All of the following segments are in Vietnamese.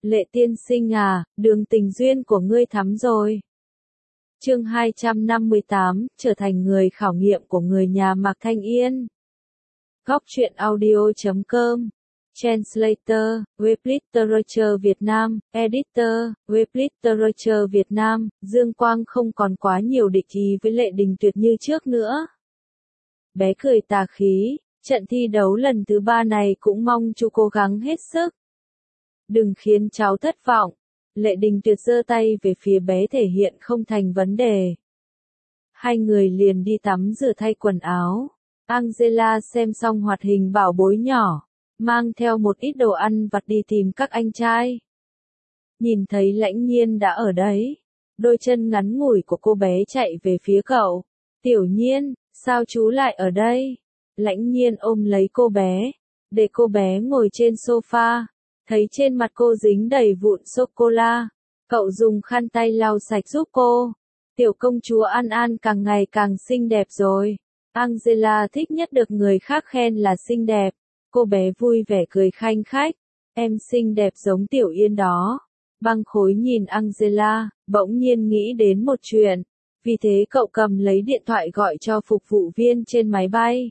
Lệ tiên sinh à, đường tình duyên của ngươi thắm rồi. Chương 258, trở thành người khảo nghiệm của người nhà Mạc Thanh Yên. Góc truyện audio.com. Translator, Web Literature Việt Nam, Editor, Web Literature Việt Nam. Dương Quang không còn quá nhiều địch ý với Lệ Đình Tuyệt như trước nữa. Bé cười tà khí, trận thi đấu lần thứ 3 này cũng mong chú cố gắng hết sức. Đừng khiến cháu thất vọng. Lệ Đình Tuyệt giơ tay về phía bé thể hiện không thành vấn đề. Hai người liền đi tắm rửa thay quần áo. Angela xem xong hoạt hình bảo bối nhỏ, mang theo một ít đồ ăn vặt đi tìm các anh trai. Nhìn thấy Lãnh Nhiên đã ở đấy, đôi chân ngắn ngủi của cô bé chạy về phía cậu. Tiểu Nhiên, sao chú lại ở đây? Lãnh Nhiên ôm lấy cô bé, để cô bé ngồi trên sofa. Thấy trên mặt cô dính đầy vụn sô-cô-la, cậu dùng khăn tay lau sạch giúp cô. Tiểu công chúa An An càng ngày càng xinh đẹp rồi. Angela thích nhất được người khác khen là xinh đẹp. Cô bé vui vẻ cười khanh khách. Em xinh đẹp giống Tiểu Yên đó. Băng Khối nhìn Angela, bỗng nhiên nghĩ đến một chuyện. Vì thế cậu cầm lấy điện thoại gọi cho phục vụ viên trên máy bay.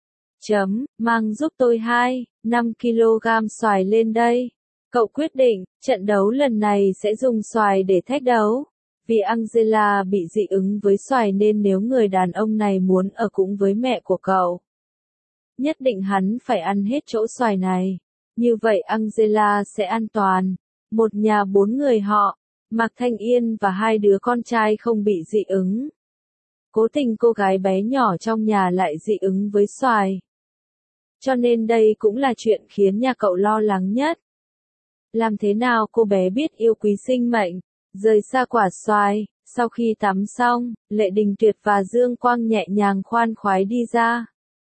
Mang giúp tôi 5 kg xoài lên đây. Cậu quyết định, trận đấu lần này sẽ dùng xoài để thách đấu. Vì Angela bị dị ứng với xoài nên nếu người đàn ông này muốn ở cùng với mẹ của cậu, nhất định hắn phải ăn hết chỗ xoài này. Như vậy Angela sẽ an toàn. Một nhà 4 người họ, Mạc Thanh Yên và 2 đứa con trai không bị dị ứng. Cố tình cô gái bé nhỏ trong nhà lại dị ứng với xoài. Cho nên đây cũng là chuyện khiến nhà cậu lo lắng nhất. Làm thế nào cô bé biết yêu quý sinh mệnh, rời xa quả xoài? Sau khi tắm xong, Lệ Đình Tuyệt và Dương Quang nhẹ nhàng khoan khoái đi ra.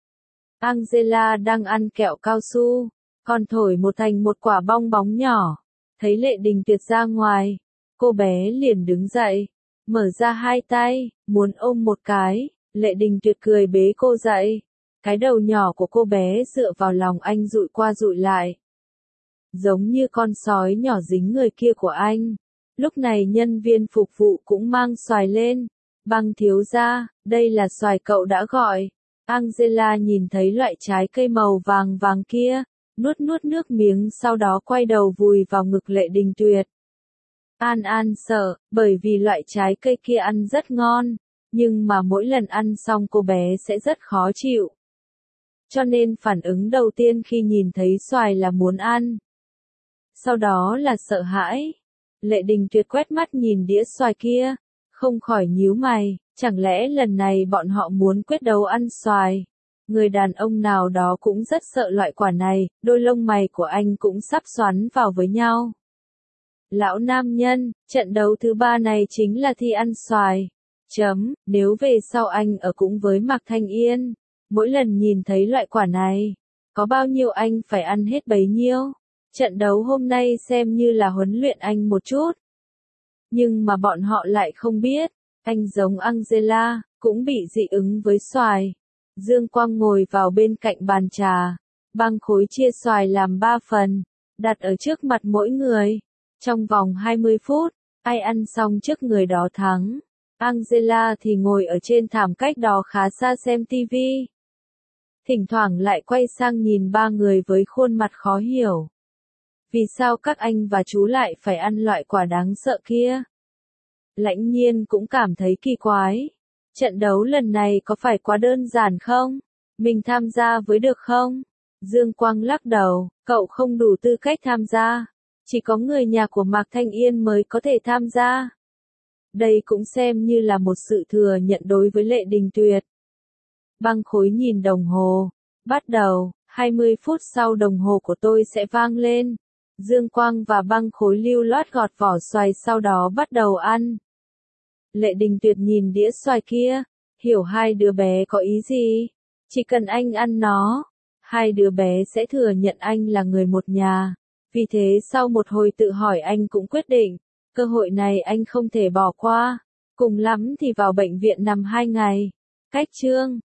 Angela đang ăn kẹo cao su, còn thổi thành một quả bong bóng nhỏ. Thấy Lệ Đình Tuyệt ra ngoài, cô bé liền đứng dậy, mở ra hai tay, muốn ôm một cái. Lệ Đình Tuyệt cười bế cô dậy. Cái đầu nhỏ của cô bé dựa vào lòng anh dụi qua dụi lại. Giống như con sói nhỏ dính người kia của anh. Lúc này nhân viên phục vụ cũng mang xoài lên. Băng thiếu gia, đây là xoài cậu đã gọi. Angela nhìn thấy loại trái cây màu vàng vàng kia, nuốt nước miếng sau đó quay đầu vùi vào ngực Lệ Đình Tuyệt. An An sợ, bởi vì loại trái cây kia ăn rất ngon, nhưng mà mỗi lần ăn xong cô bé sẽ rất khó chịu. Cho nên phản ứng đầu tiên khi nhìn thấy xoài là muốn ăn. Sau đó là sợ hãi. Lệ Đình Tuyệt quét mắt nhìn đĩa xoài kia, không khỏi nhíu mày, chẳng lẽ lần này bọn họ muốn quyết đấu ăn xoài? Người đàn ông nào đó cũng rất sợ loại quả này, đôi lông mày của anh cũng sắp xoắn vào với nhau. Lão nam nhân, trận đấu thứ 3 này chính là thi ăn xoài. Nếu về sau anh ở cũng với Mạc Thanh Yên, mỗi lần nhìn thấy loại quả này, có bao nhiêu anh phải ăn hết bấy nhiêu. Trận đấu hôm nay xem như là huấn luyện anh một chút. Nhưng mà bọn họ lại không biết, anh giống Angela, cũng bị dị ứng với xoài. Dương Quang ngồi vào bên cạnh bàn trà, Băng Khối chia xoài làm 3 phần, đặt ở trước mặt mỗi người. Trong vòng 20 phút, ai ăn xong trước người đó thắng. Angela thì ngồi ở trên thảm cách đó khá xa xem tivi. Thỉnh thoảng lại quay sang nhìn 3 người với khuôn mặt khó hiểu. Vì sao các anh và chú lại phải ăn loại quả đáng sợ kia? Lãnh Nhiên cũng cảm thấy kỳ quái. Trận đấu lần này có phải quá đơn giản không? Mình tham gia với được không? Dương Quang lắc đầu, cậu không đủ tư cách tham gia. Chỉ có người nhà của Mạc Thanh Yên mới có thể tham gia. Đây cũng xem như là một sự thừa nhận đối với Lệ Đình Tuyệt. Băng Khối nhìn đồng hồ. Bắt đầu, 20 phút sau đồng hồ của tôi sẽ vang lên. Dương Quang và Băng Khối lưu loát gọt vỏ xoài sau đó bắt đầu ăn. Lệ Đình Tuyệt nhìn đĩa xoài kia, hiểu hai đứa bé có ý gì. Chỉ cần anh ăn nó, hai đứa bé sẽ thừa nhận anh là người một nhà. Vì thế sau một hồi tự hỏi anh cũng quyết định, cơ hội này anh không thể bỏ qua. Cùng lắm thì vào bệnh viện nằm 2 ngày. Cách chương